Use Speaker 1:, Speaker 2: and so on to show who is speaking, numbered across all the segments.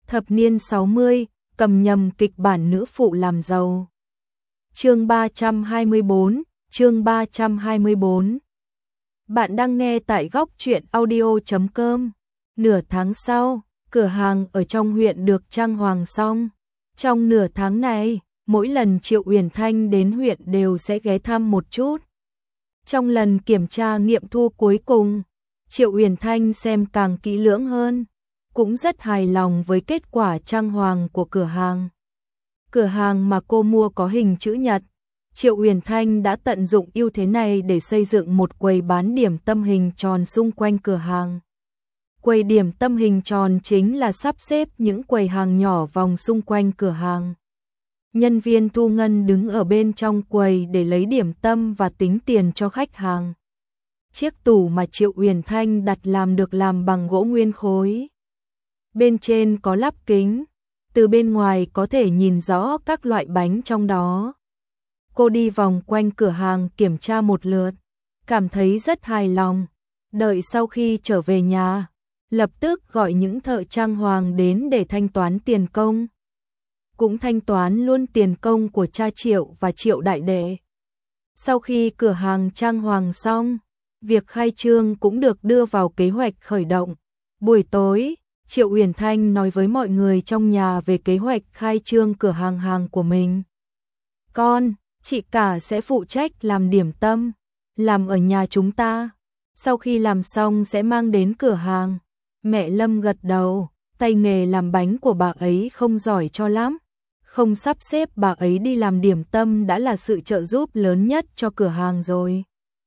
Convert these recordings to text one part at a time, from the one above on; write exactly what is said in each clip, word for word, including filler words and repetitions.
Speaker 1: Thập niên sáu mươi, cầm nhầm kịch bản nữ phụ làm giàu. Chương ba trăm hai mươi tư, chương ba trăm hai mươi tư. Bạn đang nghe tại góc truyện audio chấm com. Nửa tháng sau, cửa hàng ở trong huyện được trang hoàng xong. Trong nửa tháng này, mỗi lần Triệu Uyển Thanh đến huyện đều sẽ ghé thăm một chút. Trong lần kiểm tra nghiệm thu cuối cùng, Triệu Uyển Thanh xem càng kỹ lưỡng hơn, cũng rất hài lòng với kết quả trang hoàng của cửa hàng. Cửa hàng mà cô mua có hình chữ nhật, Triệu Uyển Thanh đã tận dụng ưu thế này để xây dựng một quầy bán điểm tâm hình tròn xung quanh cửa hàng. Quầy điểm tâm hình tròn chính là sắp xếp những quầy hàng nhỏ vòng xung quanh cửa hàng. Nhân viên thu ngân đứng ở bên trong quầy để lấy điểm tâm và tính tiền cho khách hàng. Chiếc tủ mà Triệu Uyển Thanh đặt làm được làm bằng gỗ nguyên khối. Bên trên có lắp kính, từ bên ngoài có thể nhìn rõ các loại bánh trong đó. Cô đi vòng quanh cửa hàng kiểm tra một lượt, cảm thấy rất hài lòng. Đợi sau khi trở về nhà, lập tức gọi những thợ trang hoàng đến để thanh toán tiền công. Cũng thanh toán luôn tiền công của cha Triệu và Triệu đại đệ. Sau khi cửa hàng trang hoàng xong, việc khai trương cũng được đưa vào kế hoạch khởi động. Buổi tối, Triệu Uyển Thanh nói với mọi người trong nhà về kế hoạch khai trương cửa hàng hàng của mình. Con, chị cả sẽ phụ trách làm điểm tâm, làm ở nhà chúng ta. Sau khi làm xong sẽ mang đến cửa hàng. Mẹ Lâm gật đầu, tay nghề làm bánh của bà ấy không giỏi cho lắm. Không sắp xếp bà ấy đi làm điểm tâm đã là sự trợ giúp lớn nhất cho cửa hàng rồi.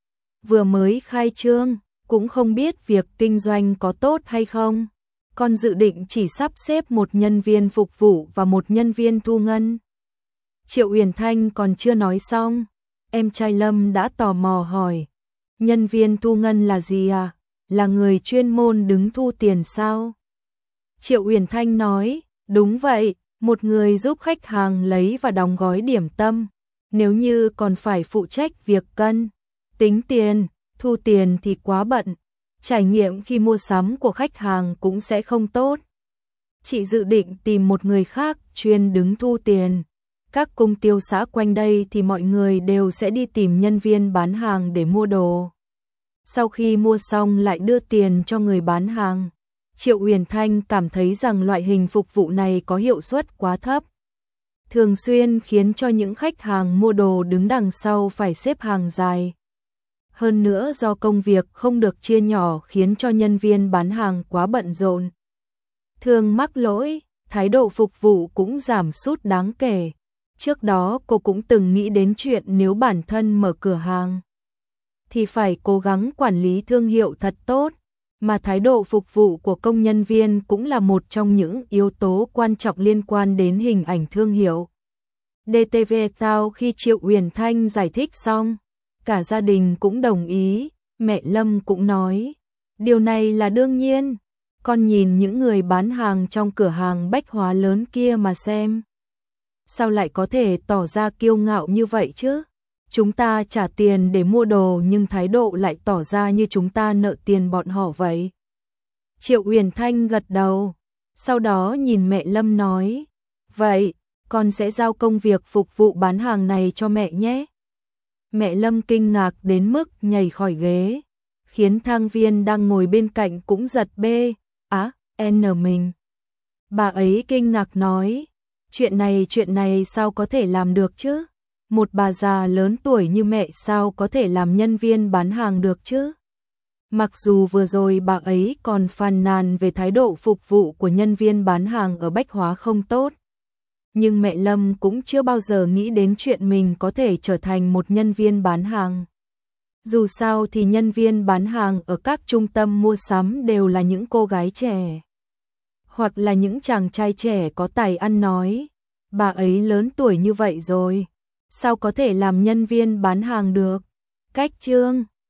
Speaker 1: Vừa mới khai trương, cũng không biết việc kinh doanh có tốt hay không. Con dự định chỉ sắp xếp một nhân viên phục vụ và một nhân viên thu ngân. Triệu Uyển Thanh còn chưa nói xong, em trai Lâm đã tò mò hỏi. Nhân viên thu ngân là gì à? Là người chuyên môn đứng thu tiền sao? Triệu Uyển Thanh nói, đúng vậy, một người giúp khách hàng lấy và đóng gói điểm tâm. Nếu như còn phải phụ trách việc cân, tính tiền, thu tiền thì quá bận. Trải nghiệm khi mua sắm của khách hàng cũng sẽ không tốt. Chị dự định tìm một người khác chuyên đứng thu tiền. Các cung tiêu xã quanh đây thì mọi người đều sẽ đi tìm nhân viên bán hàng để mua đồ. Sau khi mua xong lại đưa tiền cho người bán hàng. Triệu Uyển Thanh cảm thấy rằng loại hình phục vụ này có hiệu suất quá thấp. Thường xuyên khiến cho những khách hàng mua đồ đứng đằng sau phải xếp hàng dài. Hơn nữa do công việc không được chia nhỏ khiến cho nhân viên bán hàng quá bận rộn. Thường mắc lỗi, thái độ phục vụ cũng giảm sút đáng kể. Trước đó cô cũng từng nghĩ đến chuyện nếu bản thân mở cửa hàng thì phải cố gắng quản lý thương hiệu thật tốt, mà thái độ phục vụ của công nhân viên cũng là một trong những yếu tố quan trọng liên quan đến hình ảnh thương hiệu. đê tê vê sau khi Triệu Uyển Thanh giải thích xong, cả gia đình cũng đồng ý, mẹ Lâm cũng nói, điều này là đương nhiên, con nhìn những người bán hàng trong cửa hàng bách hóa lớn kia mà xem. Sao lại có thể tỏ ra kiêu ngạo như vậy chứ? Chúng ta trả tiền để mua đồ nhưng thái độ lại tỏ ra như chúng ta nợ tiền bọn họ vậy. Triệu Uyển Thanh gật đầu, sau đó nhìn mẹ Lâm nói, vậy, con sẽ giao công việc phục vụ bán hàng này cho mẹ nhé. Mẹ Lâm kinh ngạc đến mức nhảy khỏi ghế, khiến Thang Viên đang ngồi bên cạnh cũng giật bê, á, n mình. Bà ấy kinh ngạc nói, chuyện này chuyện này sao có thể làm được chứ? Một bà già lớn tuổi như mẹ sao có thể làm nhân viên bán hàng được chứ? Mặc dù vừa rồi bà ấy còn phàn nàn về thái độ phục vụ của nhân viên bán hàng ở Bách Hóa không tốt. Nhưng mẹ Lâm cũng chưa bao giờ nghĩ đến chuyện mình có thể trở thành một nhân viên bán hàng. Dù sao thì nhân viên bán hàng ở các trung tâm mua sắm đều là những cô gái trẻ. Hoặc là những chàng trai trẻ có tài ăn nói. Bà ấy lớn tuổi như vậy rồi, sao có thể làm nhân viên bán hàng được? Cách chương